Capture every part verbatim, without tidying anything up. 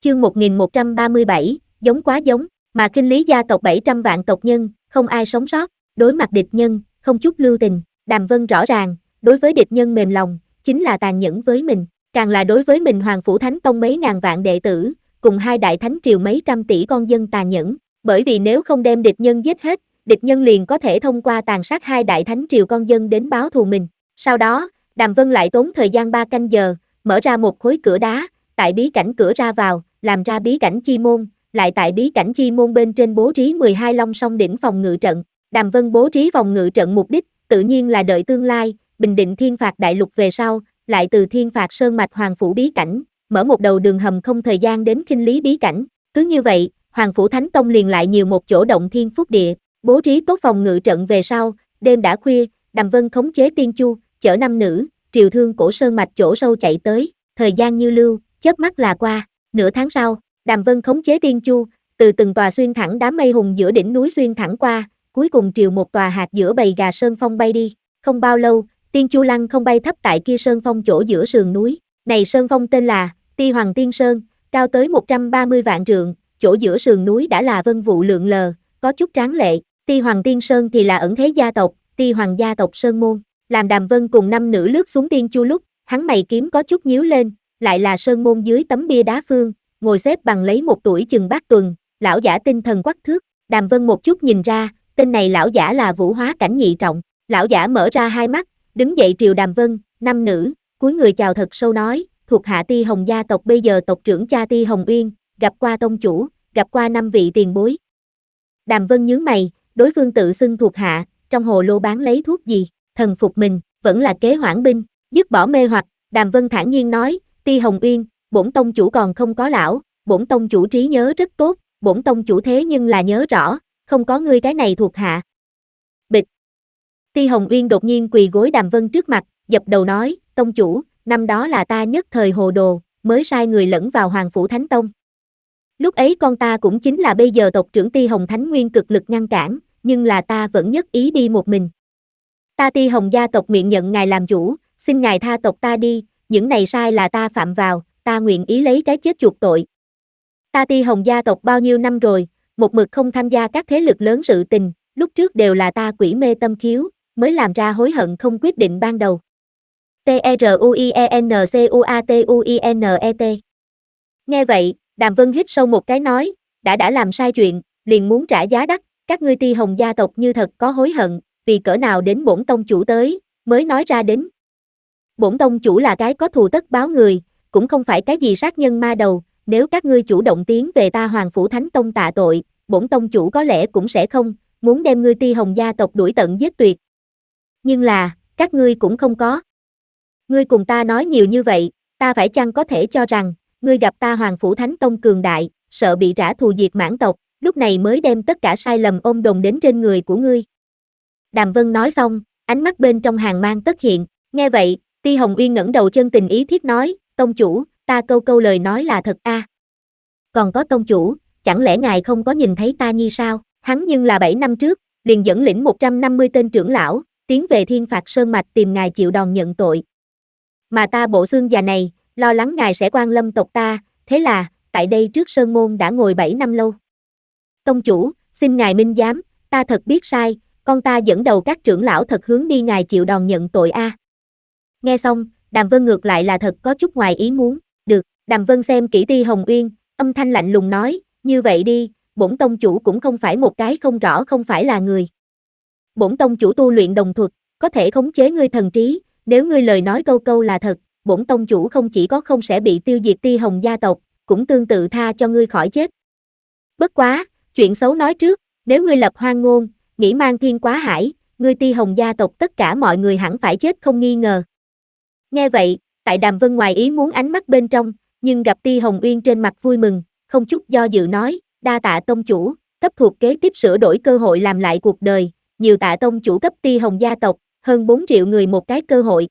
Chương một nghìn một trăm ba mươi bảy, giống quá giống, mà Kinh Lý gia tộc bảy trăm vạn tộc nhân, không ai sống sót, đối mặt địch nhân, không chút lưu tình, Đàm Vân rõ ràng, đối với địch nhân mềm lòng, chính là tàn nhẫn với mình, càng là đối với mình Hoàng Phủ Thánh Tông mấy ngàn vạn đệ tử, cùng hai đại thánh triều mấy trăm tỷ con dân tàn nhẫn, bởi vì nếu không đem địch nhân giết hết, địch nhân liền có thể thông qua tàn sát hai đại thánh triều con dân đến báo thù mình. Sau đó, Đàm Vân lại tốn thời gian ba canh giờ, mở ra một khối cửa đá, tại bí cảnh cửa ra vào, làm ra bí cảnh chi môn, lại tại bí cảnh chi môn bên trên bố trí mười hai long song đỉnh phòng ngự trận. Đàm Vân bố trí phòng ngự trận mục đích, tự nhiên là đợi tương lai, bình định thiên phạt đại lục về sau, lại từ thiên phạt sơn mạch Hoàng Phủ bí cảnh, mở một đầu đường hầm không thời gian đến Kinh Lý bí cảnh. Cứ như vậy, Hoàng Phủ Thánh Tông liền lại nhiều một chỗ động thiên phúc địa, bố trí tốt phòng ngự trận về sau, đêm đã khuya, Đàm Vân khống chế tiên chu, chở năm nữ, triều thương cổ sơn mạch chỗ sâu chạy tới, thời gian như lưu, chớp mắt là qua. Nửa tháng sau, Đàm Vân khống chế tiên chu, từ từng tòa xuyên thẳng đám mây hùng giữa đỉnh núi xuyên thẳng qua, cuối cùng triều một tòa hạt giữa bầy gà sơn phong bay đi. Không bao lâu, tiên chu lăng không bay thấp tại kia sơn phong chỗ giữa sườn núi. Này sơn phong tên là Ti Hoàng Tiên Sơn, cao tới một trăm ba mươi vạn trượng, chỗ giữa sườn núi đã là vân vụ lượn lờ, có chút tráng lệ. Ti Hoàng Tiên Sơn thì là ẩn thế gia tộc, Ti Hoàng gia tộc Sơn Môn. Làm Đàm Vân cùng năm nữ lướt xuống tiên chu lúc, hắn mày kiếm có chút nhíu lên, lại là Sơn Môn dưới tấm bia đá phương, ngồi xếp bằng lấy một tuổi chừng bát tuần, lão giả tinh thần quắc thước. Đàm Vân một chút nhìn ra, tên này lão giả là Vũ Hóa cảnh nhị trọng. Lão giả mở ra hai mắt, đứng dậy triều Đàm Vân, năm nữ, cúi người chào thật sâu nói, thuộc hạ Ti Hồng gia tộc bây giờ tộc trưởng cha Ti Hồng Uyên, gặp qua tông chủ, gặp qua năm vị tiền bối. Đàm Vân nhướng mày, đối phương tự xưng thuộc hạ, trong hồ lô bán lấy thuốc gì, thần phục mình, vẫn là kế hoãn binh, dứt bỏ mê hoặc, Đàm Vân thản nhiên nói, Ti Hồng Uyên, bổn tông chủ còn không có lão, bổn tông chủ trí nhớ rất tốt, bổn tông chủ thế nhưng là nhớ rõ, không có ngươi cái này thuộc hạ. Bịch. Ti Hồng Uyên đột nhiên quỳ gối Đàm Vân trước mặt, dập đầu nói, tông chủ, năm đó là ta nhất thời hồ đồ, mới sai người lẫn vào Hoàng Phủ Thánh Tông. Lúc ấy con ta cũng chính là bây giờ tộc trưởng Ti Hồng Thánh Nguyên cực lực ngăn cản, nhưng là ta vẫn nhất ý đi một mình. Ta Ti Hồng gia tộc nguyện nhận ngài làm chủ, xin ngài tha tộc ta đi, những này sai là ta phạm vào, ta nguyện ý lấy cái chết chuộc tội. Ta Ti Hồng gia tộc bao nhiêu năm rồi, một mực không tham gia các thế lực lớn sự tình, lúc trước đều là ta quỷ mê tâm khiếu, mới làm ra hối hận không quyết định ban đầu. T R U I E N C U A T U I N E T. Nghe vậy, Đàm Vân hít sâu một cái nói, đã đã làm sai chuyện, liền muốn trả giá đắt, các ngươi Ti Hồng gia tộc như thật có hối hận, vì cỡ nào đến bổn tông chủ tới, mới nói ra đến. Bổn tông chủ là cái có thù tất báo người, cũng không phải cái gì sát nhân ma đầu, nếu các ngươi chủ động tiến về ta Hoàng Phủ Thánh Tông tạ tội, bổn tông chủ có lẽ cũng sẽ không, muốn đem ngươi Ti Hồng gia tộc đuổi tận giết tuyệt. Nhưng là, các ngươi cũng không có. Ngươi cùng ta nói nhiều như vậy, ta phải chăng có thể cho rằng, ngươi gặp ta Hoàng Phủ Thánh Tông cường đại, sợ bị trả thù diệt mãn tộc, lúc này mới đem tất cả sai lầm ôm đồn đến trên người của ngươi. Đàm Vân nói xong, ánh mắt bên trong hàng mang tất hiện, nghe vậy, Ti Hồng Uyên ngẩng đầu chân tình ý thiết nói, tông chủ, ta câu câu lời nói là thật a. À. Còn có tông chủ, chẳng lẽ ngài không có nhìn thấy ta như sao? Hắn nhưng là bảy năm trước, liền dẫn lĩnh một trăm năm mươi tên trưởng lão, tiến về thiên phạt sơn mạch tìm ngài chịu đòn nhận tội. Mà ta bộ xương già này, lo lắng ngài sẽ quan lâm tộc ta, thế là, tại đây trước sơn môn đã ngồi bảy năm lâu. Tông chủ, xin ngài minh giám, ta thật biết sai, con ta dẫn đầu các trưởng lão thật hướng đi ngài chịu đòn nhận tội a. À. Nghe xong, Đàm Vân ngược lại là thật có chút ngoài ý muốn, được, Đàm Vân xem kỹ Ti Hồng Uyên, âm thanh lạnh lùng nói, như vậy đi, bổn tông chủ cũng không phải một cái không rõ không phải là người. Bổn tông chủ tu luyện đồng thuật, có thể khống chế ngươi thần trí, nếu ngươi lời nói câu câu là thật, bổn tông chủ không chỉ có không sẽ bị tiêu diệt Ti Hồng gia tộc, cũng tương tự tha cho ngươi khỏi chết. Bất quá, chuyện xấu nói trước, nếu ngươi lập hoang ngôn, nghĩ mang thiên quá hải, ngươi Ti Hồng gia tộc tất cả mọi người hẳn phải chết không nghi ngờ. Nghe vậy, tại Đàm Vân ngoài ý muốn ánh mắt bên trong, nhưng gặp Ti Hồng Uyên trên mặt vui mừng, không chút do dự nói, đa tạ tông chủ, cấp thuộc kế tiếp sửa đổi cơ hội làm lại cuộc đời, nhiều tạ tông chủ cấp Ti Hồng gia tộc, hơn bốn triệu người một cái cơ hội.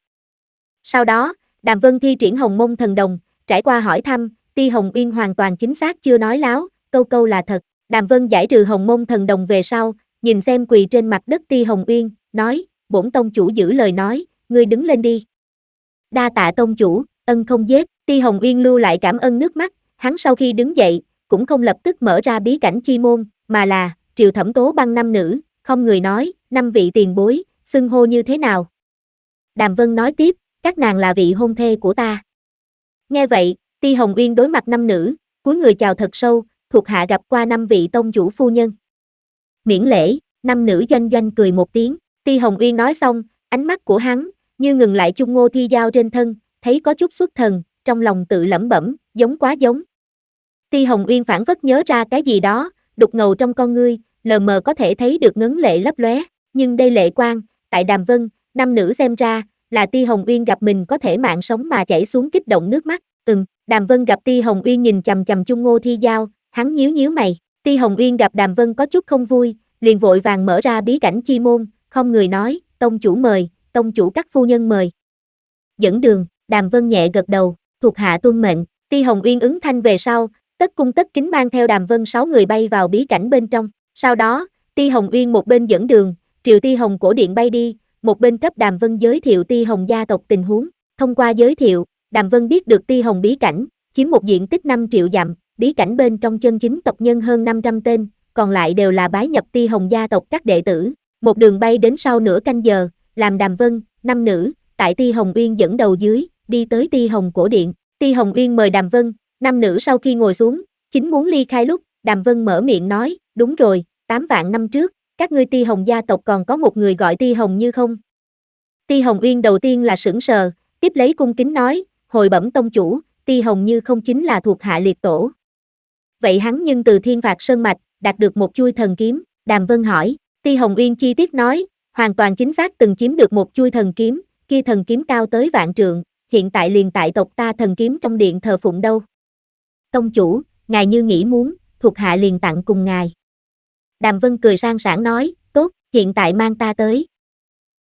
Sau đó, Đàm Vân thi triển Hồng Mông thần đồng, trải qua hỏi thăm, Ti Hồng Uyên hoàn toàn chính xác chưa nói láo, câu câu là thật. Đàm Vân giải trừ Hồng Mông thần đồng về sau, nhìn xem quỳ trên mặt đất Ti Hồng Uyên, nói, bổn tông chủ giữ lời nói, ngươi đứng lên đi. Đa tạ tông chủ, ân không giết, Ti Hồng Uyên lưu lại cảm ơn nước mắt, Hắn sau khi đứng dậy, cũng không lập tức mở ra bí cảnh chi môn, mà là, triều Thẩm Tố Băng năm nữ, không người nói, năm vị tiền bối, xưng hô như thế nào. Đàm Vân nói tiếp, các nàng là vị hôn thê của ta. Nghe vậy, Ti Hồng Uyên đối mặt năm nữ, cúi người chào thật sâu, thuộc hạ gặp qua năm vị tông chủ phu nhân. Miễn lễ, năm nữ doanh doanh cười một tiếng, Ti Hồng Uyên nói xong, ánh mắt của hắn, như ngừng lại Chung Ngô Thi Giao trên thân, thấy có chút xuất thần, trong lòng tự lẩm bẩm, giống quá giống. Ti Hồng Uyên phản phất nhớ ra cái gì đó, đục ngầu trong con ngươi, lờ mờ có thể thấy được ngấn lệ lấp lóe, nhưng đây lệ quang, tại Đàm Vân, năm nữ xem ra, là Ti Hồng Uyên gặp mình có thể mạng sống mà chảy xuống kích động nước mắt. Ừm, Đàm Vân gặp Ti Hồng Uyên nhìn chằm chằm Chung Ngô Thi Giao, hắn nhíu nhíu mày. Ti Hồng Uyên gặp Đàm Vân có chút không vui, liền vội vàng mở ra bí cảnh chi môn, không người nói, tông chủ mời, tông chủ các phu nhân mời. Dẫn đường, Đàm Vân nhẹ gật đầu, thuộc hạ tuân mệnh. Ti Hồng Uyên ứng thanh về sau, tất cung tất kính mang theo Đàm Vân sáu người bay vào bí cảnh bên trong. Sau đó, Ti Hồng Uyên một bên dẫn đường, triệu Ti Hồng cổ điện bay đi, một bên cấp Đàm Vân giới thiệu Ti Hồng gia tộc tình huống. Thông qua giới thiệu, Đàm Vân biết được Ti Hồng bí cảnh, chiếm một diện tích năm triệu dặm, bí cảnh bên trong chân chính tộc nhân hơn năm trăm tên, còn lại đều là bái nhập Ti Hồng gia tộc các đệ tử. Một đường bay đến sau nửa canh giờ, làm Đàm Vân, năm nữ, tại Ti Hồng Uyên dẫn đầu dưới, đi tới Ti Hồng cổ điện. Ti Hồng Uyên mời Đàm Vân, năm nữ sau khi ngồi xuống, chính muốn ly khai lúc, Đàm Vân mở miệng nói, đúng rồi, tám vạn năm trước, các ngươi Ti Hồng gia tộc còn có một người gọi Ti Hồng Như không? Ti Hồng Uyên đầu tiên là sững sờ, tiếp lấy cung kính nói, hồi bẩm tông chủ, Ti Hồng Như không chính là thuộc hạ liệt tổ. Vậy hắn nhưng từ Thiên Phạt Sơn Mạch, đạt được một chuôi thần kiếm, Đàm Vân hỏi, Ti Hồng Uyên chi tiết nói, hoàn toàn chính xác từng chiếm được một chuôi thần kiếm, kia thần kiếm cao tới vạn trượng, hiện tại liền tại tộc ta thần kiếm trong điện thờ phụng đâu. Tông chủ, ngài như nghĩ muốn, thuộc hạ liền tặng cùng ngài. Đàm Vân cười sang sảng nói, tốt, hiện tại mang ta tới.